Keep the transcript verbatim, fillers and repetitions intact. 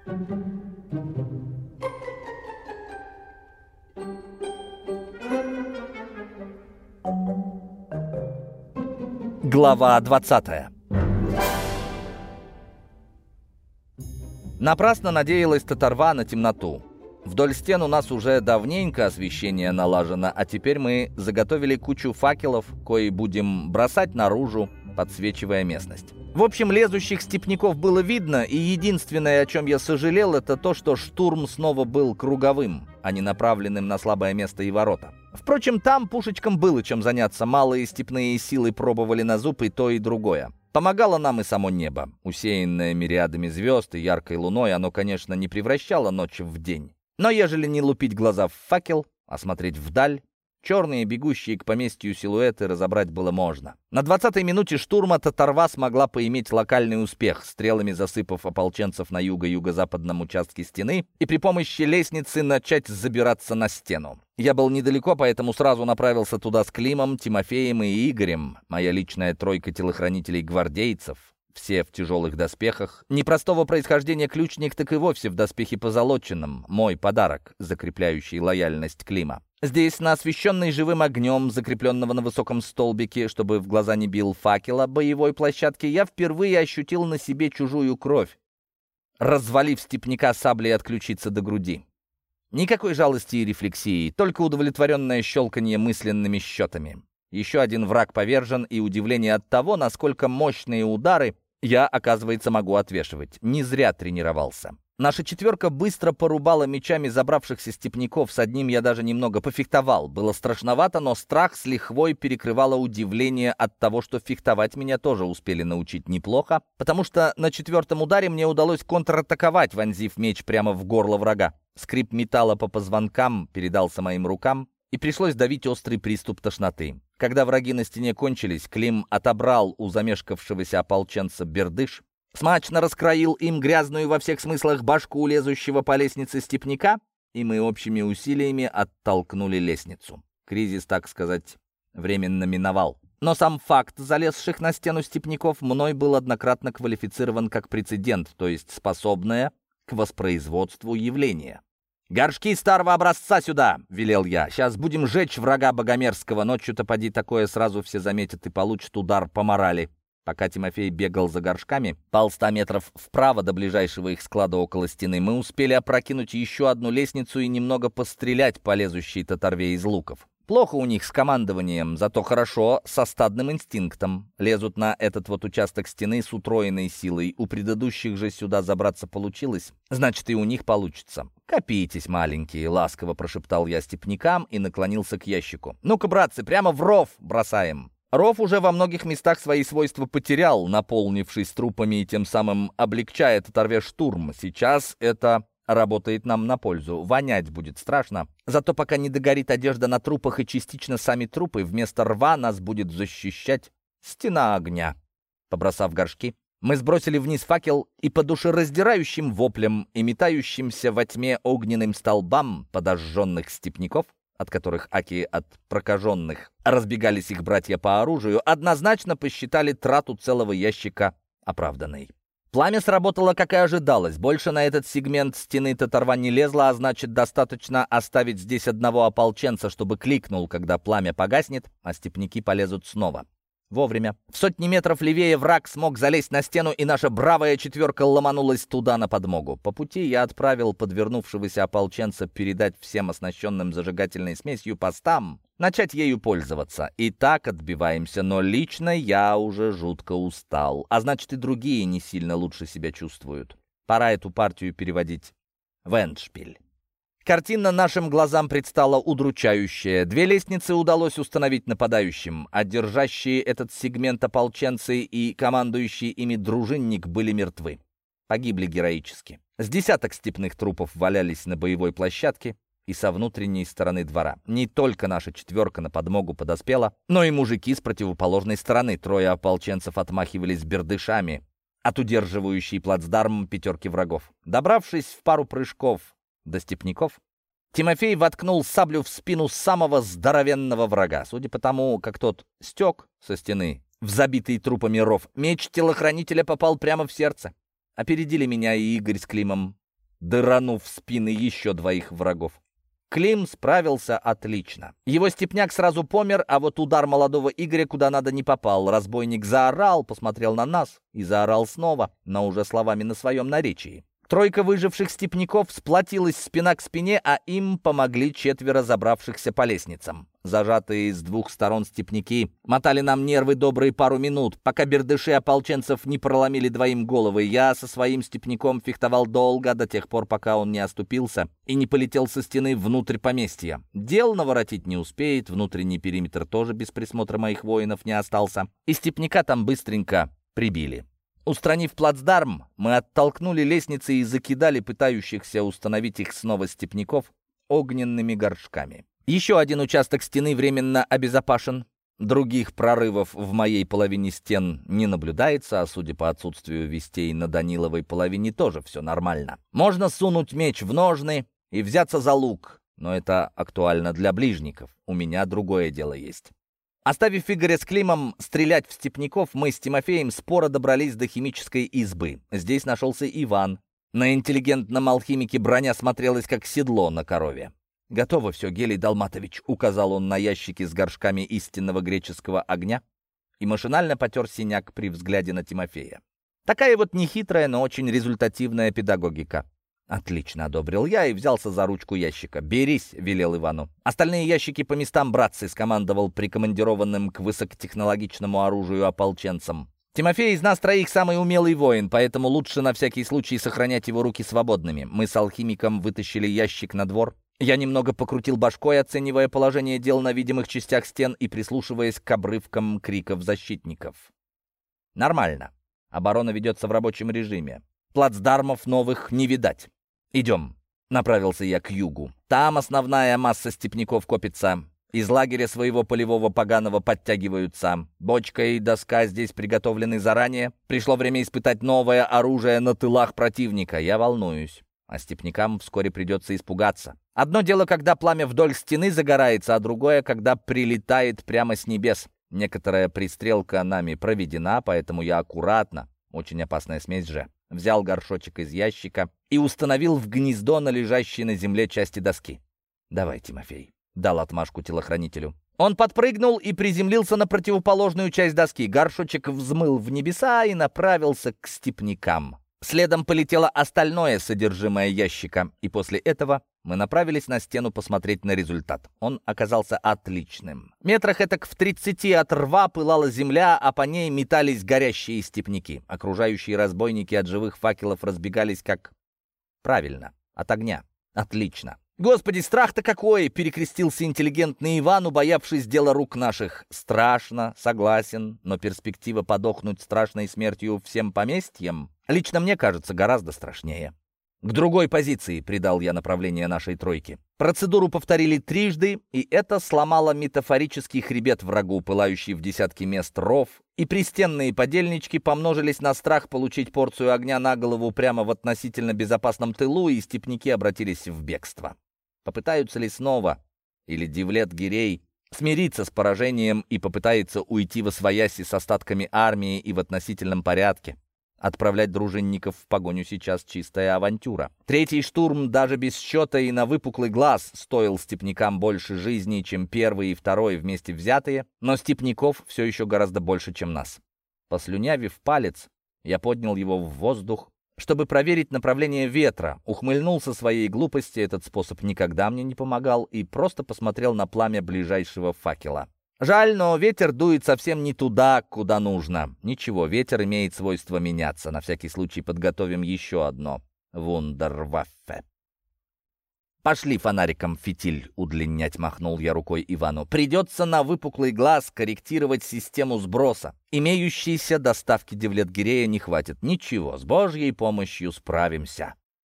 Глава двадцатая. Напрасно надеялась Татарва на темноту. Вдоль стен у нас уже давненько освещение налажено, а теперь мы заготовили кучу факелов, кои будем бросать наружу, подсвечивая местность. В общем, лезущих степняков было видно, и единственное, о чем я сожалел, это то, что штурм снова был круговым, а не направленным на слабое место и ворота. Впрочем, там пушечкам было чем заняться, малые степные силы пробовали на зуб и то, и другое. Помогало нам и само небо. Усеянное мириадами звезд и яркой луной, оно, конечно, не превращало ночь в день. Но ежели не лупить глаза в факел, а смотреть вдаль, черные, бегущие к поместью силуэты разобрать было можно. На двадцатой минуте штурма Татарва смогла поиметь локальный успех, стрелами засыпав ополченцев на юго-юго-западном участке стены и при помощи лестницы начать забираться на стену. Я был недалеко, поэтому сразу направился туда с Климом, Тимофеем и Игорем, моя личная тройка телохранителей-гвардейцев. Все в тяжелых доспехах. Непростого происхождения ключник так и вовсе в доспехе позолоченном. Мой подарок, закрепляющий лояльность Клима. Здесь, на освещенной живым огнем, закрепленного на высоком столбике, чтобы в глаза не бил факела боевой площадке, я впервые ощутил на себе чужую кровь, развалив степняка саблей от ключицы до груди. Никакой жалости и рефлексии, только удовлетворенное щелканье мысленными счетами. Еще один враг повержен, и удивление от того, насколько мощные удары я, оказывается, могу отвешивать. Не зря тренировался. Наша четверка быстро порубала мечами забравшихся степняков, с одним я даже немного пофехтовал. Было страшновато, но страх с лихвой перекрывало удивление от того, что фехтовать меня тоже успели научить неплохо, потому что на четвертом ударе мне удалось контратаковать, вонзив меч прямо в горло врага. Скрип металла по позвонкам передался моим рукам, и пришлось давить острый приступ тошноты. Когда враги на стене кончились, Клим отобрал у замешкавшегося ополченца бердыш, смачно раскроил им грязную во всех смыслах башку лезущего по лестнице степняка, и мы общими усилиями оттолкнули лестницу. Кризис, так сказать, временно миновал. Но сам факт залезших на стену степняков мной был однократно квалифицирован как прецедент, то есть способное к воспроизводству явление. «Горшки старого образца сюда!» — велел я. «Сейчас будем жечь врага богомерзкого. Ночью-то поди такое сразу все заметят и получат удар по морали». Пока Тимофей бегал за горшками, полста метров вправо до ближайшего их склада около стены, мы успели опрокинуть еще одну лестницу и немного пострелять по лезущей Татарве из луков. Плохо у них с командованием, зато хорошо со стадным инстинктом. Лезут на этот вот участок стены с утроенной силой. У предыдущих же сюда забраться получилось, значит, и у них получится. «Копитесь, маленькие», — ласково прошептал я степнякам и наклонился к ящику. «Ну-ка, братцы, прямо в ров бросаем». Ров уже во многих местах свои свойства потерял, наполнившись трупами и тем самым облегчая Татарве штурм. Сейчас это работает нам на пользу. Вонять будет страшно. Зато пока не догорит одежда на трупах и частично сами трупы, вместо рва нас будет защищать стена огня. Побросав горшки, мы сбросили вниз факел и по душераздирающим воплям и метающимся во тьме огненным столбам подожженных степняков, от которых аки от прокаженных разбегались их братья по оружию, однозначно посчитали трату целого ящика оправданной. Пламя сработало, как и ожидалось. Больше на этот сегмент стены Татарва не лезла, а значит, достаточно оставить здесь одного ополченца, чтобы кликнул, когда пламя погаснет, а степняки полезут снова. Вовремя. В сотни метров левее враг смог залезть на стену, и наша бравая четверка ломанулась туда на подмогу. По пути я отправил подвернувшегося ополченца передать всем оснащенным зажигательной смесью постам, начать ею пользоваться. И так отбиваемся, но лично я уже жутко устал. А значит, и другие не сильно лучше себя чувствуют. Пора эту партию переводить в эндшпиль. Картина нашим глазам предстала удручающая. Две лестницы удалось установить нападающим, а держащие этот сегмент ополченцы и командующий ими дружинник были мертвы. Погибли героически. С десяток степных трупов валялись на боевой площадке и со внутренней стороны двора. Не только наша четверка на подмогу подоспела, но и мужики с противоположной стороны. Трое ополченцев отмахивались бердышами от удерживающей плацдарм пятерки врагов. Добравшись в пару прыжков до степняков, Тимофей воткнул саблю в спину самого здоровенного врага. Судя по тому, как тот стек со стены в забитый трупами ров, меч телохранителя попал прямо в сердце. Опередили меня и Игорь с Климом. дыранув в спины еще двоих врагов. Клим справился отлично. Его степняк сразу помер, а вот удар молодого Игоря куда надо не попал. Разбойник заорал, посмотрел на нас и заорал снова, но уже словами на своем наречии. Тройка выживших степняков сплотилась спина к спине, а им помогли четверо забравшихся по лестницам. Зажатые с двух сторон степняки мотали нам нервы добрые пару минут, пока бердыши ополченцев не проломили двоим головы. Я со своим степняком фехтовал долго, до тех пор, пока он не оступился и не полетел со стены внутрь поместья. Дел наворотить не успеет, внутренний периметр тоже без присмотра моих воинов не остался, и степняка там быстренько прибили. Устранив плацдарм, мы оттолкнули лестницы и закидали пытающихся установить их снова степняков огненными горшками. Еще один участок стены временно обезопасен. Других прорывов в моей половине стен не наблюдается, а судя по отсутствию вестей на Даниловой половине тоже все нормально. Можно сунуть меч в ножны и взяться за лук, но это актуально для ближников. У меня другое дело есть. Оставив Игоря с Климом стрелять в степняков, мы с Тимофеем споро добрались до химической избы. Здесь нашелся Иван. На интеллигентном алхимике броня смотрелась как седло на корове. «Готово все, Гелий Далматович», — указал он на ящики с горшками истинного греческого огня и машинально потер синяк при взгляде на Тимофея. Такая вот нехитрая, но очень результативная педагогика. «Отлично», — одобрил я и взялся за ручку ящика. «Берись», — велел Ивану. «Остальные ящики по местам, братцы», — скомандовал прикомандированным к высокотехнологичному оружию ополченцам. «Тимофей из нас троих самый умелый воин, поэтому лучше на всякий случай сохранять его руки свободными». Мы с алхимиком вытащили ящик на двор. Я немного покрутил башкой, оценивая положение дел на видимых частях стен и прислушиваясь к обрывкам криков защитников. «Нормально. Оборона ведется в рабочем режиме. Плацдармов новых не видать. «Идем», — направился я к югу. «Там основная масса степняков копится. Из лагеря своего полевого поганого подтягиваются. Бочка и доска здесь приготовлены заранее. Пришло время испытать новое оружие на тылах противника. Я волнуюсь. А степнякам вскоре придется испугаться. Одно дело, когда пламя вдоль стены загорается, а другое, когда прилетает прямо с небес. Некоторая пристрелка нами проведена, поэтому я аккуратно, очень опасная смесь же, взял горшочек из ящика и установил в гнездо на лежащей на земле части доски. «Давай, Тимофей», — дал отмашку телохранителю. Он подпрыгнул и приземлился на противоположную часть доски. Горшочек взмыл в небеса и направился к степнякам. Следом полетело остальное содержимое ящика, и после этого мы направились на стену посмотреть на результат. Он оказался отличным. Метрах этак в тридцати от рва пылала земля, а по ней метались горящие степняки. Окружающие разбойники от живых факелов разбегались как... Правильно, от огня. Отлично. «Господи, страх-то какой!» — перекрестился интеллигентный Иван, убоявшись дела рук наших. «Страшно, согласен, но перспектива подохнуть страшной смертью всем поместьям лично мне кажется гораздо страшнее». «К другой позиции», — придал я направление нашей тройки. Процедуру повторили трижды, и это сломало метафорический хребет врагу, пылающий в десятки мест ров, и пристенные подельнички помножились на страх получить порцию огня на голову прямо в относительно безопасном тылу, и степняки обратились в бегство. Попытаются ли снова, или Девлет-Гирей смириться с поражением и попытается уйти восвояси с остатками армии и в относительном порядке? Отправлять дружинников в погоню сейчас чистая авантюра. Третий штурм даже без счета и на выпуклый глаз стоил степнякам больше жизней, чем первый и второй вместе взятые, но степняков все еще гораздо больше, чем нас. Послюнявив палец, я поднял его в воздух, чтобы проверить направление ветра, ухмыльнулся своей глупости, этот способ никогда мне не помогал, и просто посмотрел на пламя ближайшего факела. Жаль, но ветер дует совсем не туда, куда нужно. Ничего, ветер имеет свойство меняться. На всякий случай подготовим еще одно вундерваффе. «Пошли фонариком фитиль удлинять», — махнул я рукой Ивану. «Придется на выпуклый глаз корректировать систему сброса. Имеющейся доставки Девлет-Гирея не хватит. Ничего, с Божьей помощью справимся».